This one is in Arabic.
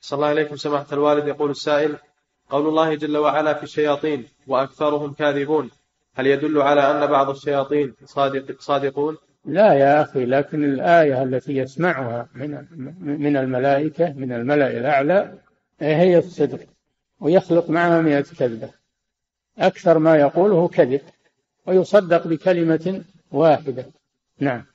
صلى الله عليكم سماحة الوالد. يقول السائل: قول الله جل وعلا في الشياطين وأكثرهم كاذبون، هل يدل على أن بعض الشياطين صادقون؟ لا يا أخي، لكن الآية التي يسمعها من الملائكة من الملأ الأعلى هي الصدق، ويخلق معها 100 كذبة. أكثر ما يقوله كذب، ويصدق بكلمة واحدة. نعم.